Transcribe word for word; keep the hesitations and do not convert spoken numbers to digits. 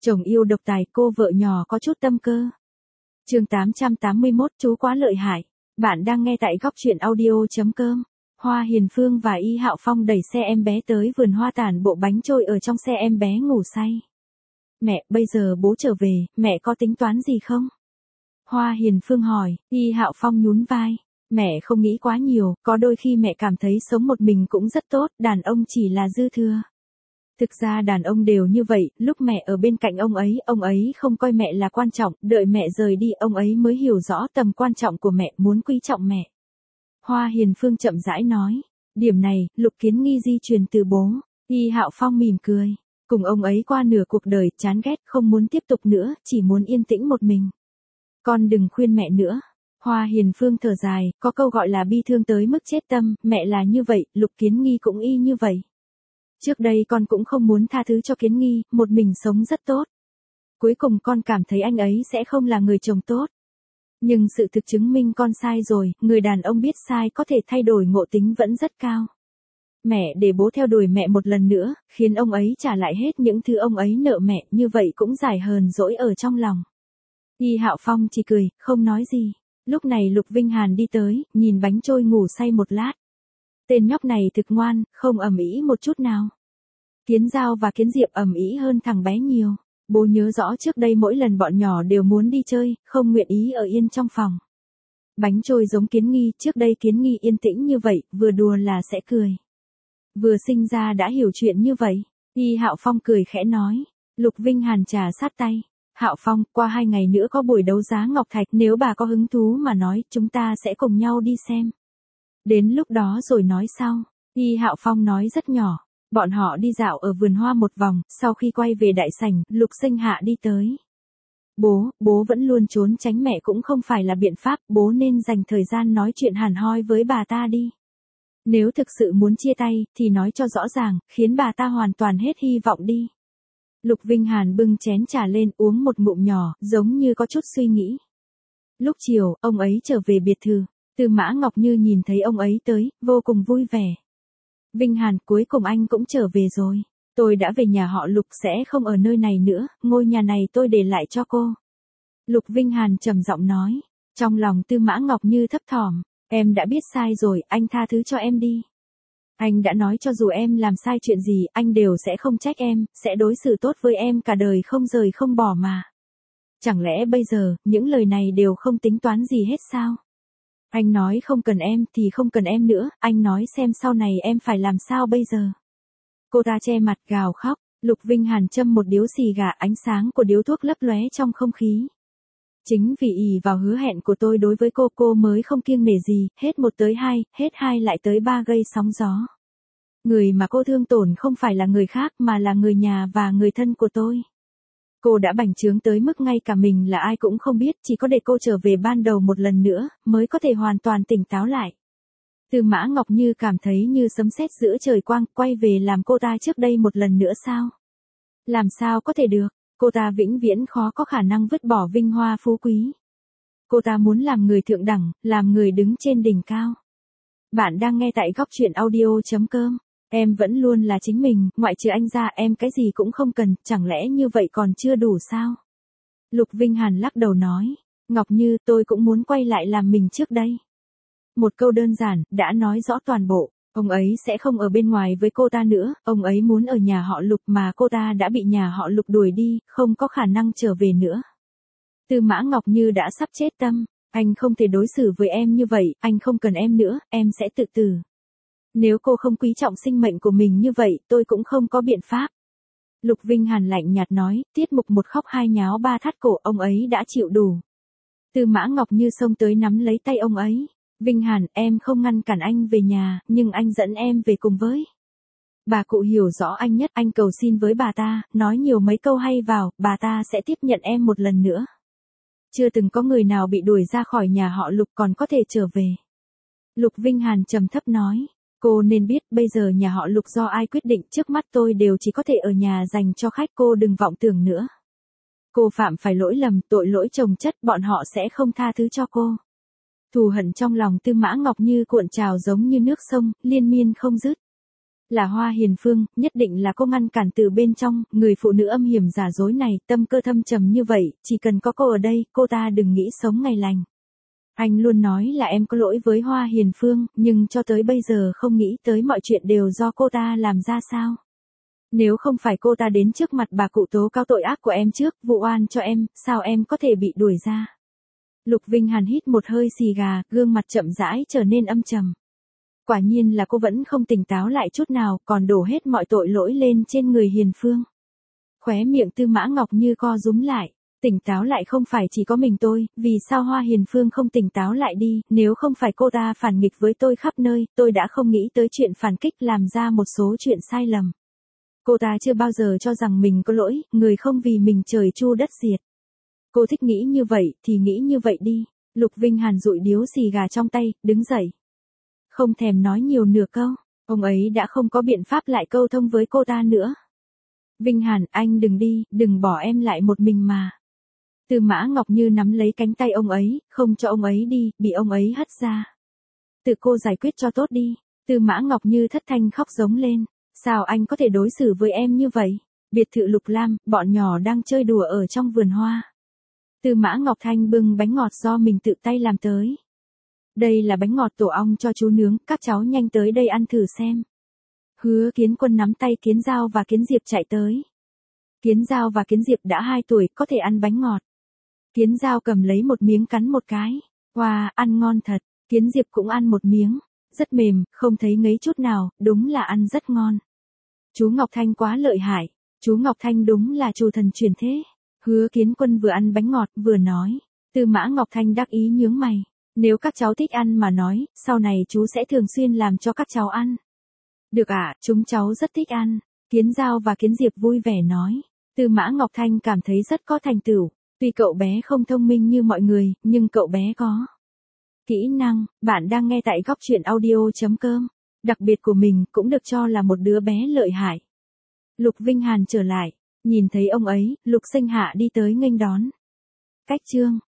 Chồng yêu độc tài, cô vợ nhỏ có chút tâm cơ. Chương tám trăm tám mươi mốt, chú quá lợi hại. Bạn đang nghe tại góc truyện audio.com. Hoa Hiền Phương và Y Hạo Phong đẩy xe em bé tới vườn hoa, tản bộ bánh trôi ở trong xe, em bé ngủ say. Mẹ, bây giờ bố trở về, mẹ có tính toán gì không? Hoa Hiền Phương hỏi. Y Hạo Phong nhún vai. Mẹ không nghĩ quá nhiều, có đôi khi mẹ cảm thấy sống một mình cũng rất tốt, đàn ông chỉ là dư thừa. Thực ra đàn ông đều như vậy, lúc mẹ ở bên cạnh ông ấy, ông ấy không coi mẹ là quan trọng, đợi mẹ rời đi ông ấy mới hiểu rõ tầm quan trọng của mẹ, muốn quý trọng mẹ. Hoa Hiền Phương chậm rãi nói. Điểm này, Lục Kiến Nghi di truyền từ bố. Y Hạo Phong mỉm cười. Cùng ông ấy qua nửa cuộc đời, chán ghét, không muốn tiếp tục nữa, chỉ muốn yên tĩnh một mình. Con đừng khuyên mẹ nữa. Hoa Hiền Phương thở dài, có câu gọi là bi thương tới mức chết tâm, mẹ là như vậy, Lục Kiến Nghi cũng y như vậy. Trước đây con cũng không muốn tha thứ cho Kiến Nghi, một mình sống rất tốt. Cuối cùng con cảm thấy anh ấy sẽ không là người chồng tốt. Nhưng sự thực chứng minh con sai rồi, người đàn ông biết sai có thể thay đổi, ngộ tính vẫn rất cao. Mẹ để bố theo đuổi mẹ một lần nữa, khiến ông ấy trả lại hết những thứ ông ấy nợ mẹ, như vậy cũng giải hờn dỗi ở trong lòng. Y Hạo Phong chỉ cười, không nói gì. Lúc này Lục Vinh Hàn đi tới, nhìn bánh trôi ngủ say một lát. Tên nhóc này thực ngoan, không ầm ĩ một chút nào. Kiến Giao và Kiến Diệp ầm ĩ hơn thằng bé nhiều. Bố nhớ rõ trước đây mỗi lần bọn nhỏ đều muốn đi chơi, không nguyện ý ở yên trong phòng. Bánh trôi giống Kiến Nghi, trước đây Kiến Nghi yên tĩnh như vậy, vừa đùa là sẽ cười. Vừa sinh ra đã hiểu chuyện như vậy. Y Hạo Phong cười khẽ nói. Lục Vinh Hàn trà sát tay. Hạo Phong, qua hai ngày nữa có buổi đấu giá ngọc thạch, nếu bà có hứng thú mà nói, chúng ta sẽ cùng nhau đi xem. Đến lúc đó rồi nói sau. Y Hạo Phong nói rất nhỏ. Bọn họ đi dạo ở vườn hoa một vòng, sau khi quay về đại sảnh, Lục Sinh Hạ đi tới. Bố, bố vẫn luôn trốn tránh mẹ cũng không phải là biện pháp, bố nên dành thời gian nói chuyện hàn hoi với bà ta đi. Nếu thực sự muốn chia tay, thì nói cho rõ ràng, khiến bà ta hoàn toàn hết hy vọng đi. Lục Vinh Hàn bưng chén trà lên uống một ngụm nhỏ, giống như có chút suy nghĩ. Lúc chiều, ông ấy trở về biệt thự. Tư Mã Ngọc Như nhìn thấy ông ấy tới, vô cùng vui vẻ. Vinh Hàn, cuối cùng anh cũng trở về rồi. Tôi đã về nhà họ Lục, sẽ không ở nơi này nữa, ngôi nhà này tôi để lại cho cô. Lục Vinh Hàn trầm giọng nói. Trong lòng Tư Mã Ngọc Như thấp thỏm. Em đã biết sai rồi, anh tha thứ cho em đi. Anh đã nói cho dù em làm sai chuyện gì, anh đều sẽ không trách em, sẽ đối xử tốt với em cả đời không rời không bỏ mà. Chẳng lẽ bây giờ, những lời này đều không tính toán gì hết sao? Anh nói không cần em thì không cần em nữa, anh nói xem sau này em phải làm sao bây giờ? Cô ta che mặt gào khóc. Lục Vinh Hàn châm một điếu xì gà, ánh sáng của điếu thuốc lấp lóe trong không khí. Chính vì ỷ vào hứa hẹn của tôi đối với cô, cô mới không kiêng nể gì, hết một tới hai, hết hai lại tới ba gây sóng gió. Người mà cô thương tổn không phải là người khác mà là người nhà và người thân của tôi. Cô đã bành trướng tới mức ngay cả mình là ai cũng không biết, chỉ có để cô trở về ban đầu một lần nữa, mới có thể hoàn toàn tỉnh táo lại. Tư Mã Ngọc Như cảm thấy như sấm sét giữa trời quang, quay về làm cô ta trước đây một lần nữa sao? Làm sao có thể được, cô ta vĩnh viễn khó có khả năng vứt bỏ vinh hoa phú quý. Cô ta muốn làm người thượng đẳng, làm người đứng trên đỉnh cao. Bạn đang nghe tại góc truyện audio.com. Em vẫn luôn là chính mình, ngoại trừ anh ra em cái gì cũng không cần, chẳng lẽ như vậy còn chưa đủ sao? Lục Vinh Hàn lắc đầu nói. Ngọc Như, tôi cũng muốn quay lại làm mình trước đây. Một câu đơn giản, đã nói rõ toàn bộ. Ông ấy sẽ không ở bên ngoài với cô ta nữa, ông ấy muốn ở nhà họ Lục mà cô ta đã bị nhà họ Lục đuổi đi, không có khả năng trở về nữa. Tư Mã Ngọc Như đã sắp chết tâm. Anh không thể đối xử với em như vậy, anh không cần em nữa, em sẽ tự tử. Nếu cô không quý trọng sinh mệnh của mình như vậy, tôi cũng không có biện pháp. Lục Vinh Hàn lạnh nhạt nói, tiết mục một khóc hai nháo ba thắt cổ, ông ấy đã chịu đủ. Tư Mã Ngọc Như xông tới nắm lấy tay ông ấy. Vinh Hàn, em không ngăn cản anh về nhà, nhưng anh dẫn em về cùng với. Bà cụ hiểu rõ anh nhất, anh cầu xin với bà ta, nói nhiều mấy câu hay vào, bà ta sẽ tiếp nhận em một lần nữa. Chưa từng có người nào bị đuổi ra khỏi nhà họ Lục còn có thể trở về. Lục Vinh Hàn trầm thấp nói. Cô nên biết, bây giờ nhà họ Lục do ai quyết định, trước mắt tôi đều chỉ có thể ở nhà dành cho khách, cô đừng vọng tưởng nữa. Cô phạm phải lỗi lầm, tội lỗi chồng chất, bọn họ sẽ không tha thứ cho cô. Thù hận trong lòng Tư Mã Ngọc Như cuộn trào giống như nước sông, liên miên không dứt. Là Hoa Hiền Phương, nhất định là cô ngăn cản từ bên trong, người phụ nữ âm hiểm giả dối này, tâm cơ thâm trầm như vậy, chỉ cần có cô ở đây, cô ta đừng nghĩ sống ngày lành. Anh luôn nói là em có lỗi với Hoa Hiền Phương, nhưng cho tới bây giờ không nghĩ tới mọi chuyện đều do cô ta làm ra sao. Nếu không phải cô ta đến trước mặt bà cụ tố cáo tội ác của em trước, vụ oan cho em, sao em có thể bị đuổi ra. Lục Vinh Hàn hít một hơi xì gà, gương mặt chậm rãi trở nên âm trầm. Quả nhiên là cô vẫn không tỉnh táo lại chút nào, còn đổ hết mọi tội lỗi lên trên người Hiền Phương. Khóe miệng Tư Mã Ngọc Như co rúm lại, tỉnh táo lại không phải chỉ có mình tôi, vì sao Hoa Hiền Phương không tỉnh táo lại đi, nếu không phải cô ta phản nghịch với tôi khắp nơi, tôi đã không nghĩ tới chuyện phản kích làm ra một số chuyện sai lầm. Cô ta chưa bao giờ cho rằng mình có lỗi, người không vì mình trời chu đất diệt. Cô thích nghĩ như vậy, thì nghĩ như vậy đi. Lục Vinh Hàn dụi điếu xì gà trong tay, đứng dậy. Không thèm nói nhiều nửa câu, ông ấy đã không có biện pháp lại câu thông với cô ta nữa. Vinh Hàn, anh đừng đi, đừng bỏ em lại một mình mà. Tư Mã Ngọc Như nắm lấy cánh tay ông ấy, không cho ông ấy đi, bị ông ấy hất ra. Tự cô giải quyết cho tốt đi. Tư Mã Ngọc Như thất thanh khóc giống lên. Sao anh có thể đối xử với em như vậy? Biệt thự Lục Lam, bọn nhỏ đang chơi đùa ở trong vườn hoa. Tư Mã Ngọc Thanh bưng bánh ngọt do mình tự tay làm tới. Đây là bánh ngọt tổ ong cho chú nướng, các cháu nhanh tới đây ăn thử xem. Hứa Kiến Quân nắm tay Kiến Dao và Kiến Diệp chạy tới. Kiến Dao và Kiến Diệp đã hai tuổi, có thể ăn bánh ngọt. Kiến Dao cầm lấy một miếng cắn một cái. Wow, ăn ngon thật. Kiến Diệp cũng ăn một miếng. Rất mềm, không thấy ngấy chút nào, đúng là ăn rất ngon. Chú Ngọc Thanh quá lợi hại. Chú Ngọc Thanh đúng là chủ thần truyền thế. Hứa Kiến Quân vừa ăn bánh ngọt, vừa nói. Tư Mã Ngọc Thanh đắc ý nhướng mày. Nếu các cháu thích ăn mà nói, sau này chú sẽ thường xuyên làm cho các cháu ăn. Được ạ, à, chúng cháu rất thích ăn. Kiến Dao và Kiến Diệp vui vẻ nói. Tư Mã Ngọc Thanh cảm thấy rất có thành tựu. Tuy cậu bé không thông minh như mọi người, nhưng cậu bé có kỹ năng. Bạn đang nghe tại góc truyện audio chấm com. Đặc biệt của mình cũng được cho là một đứa bé lợi hại. Lục Vinh Hàn trở lại. Nhìn thấy ông ấy, Lục Sinh Hạ đi tới nghênh đón. Cách chương.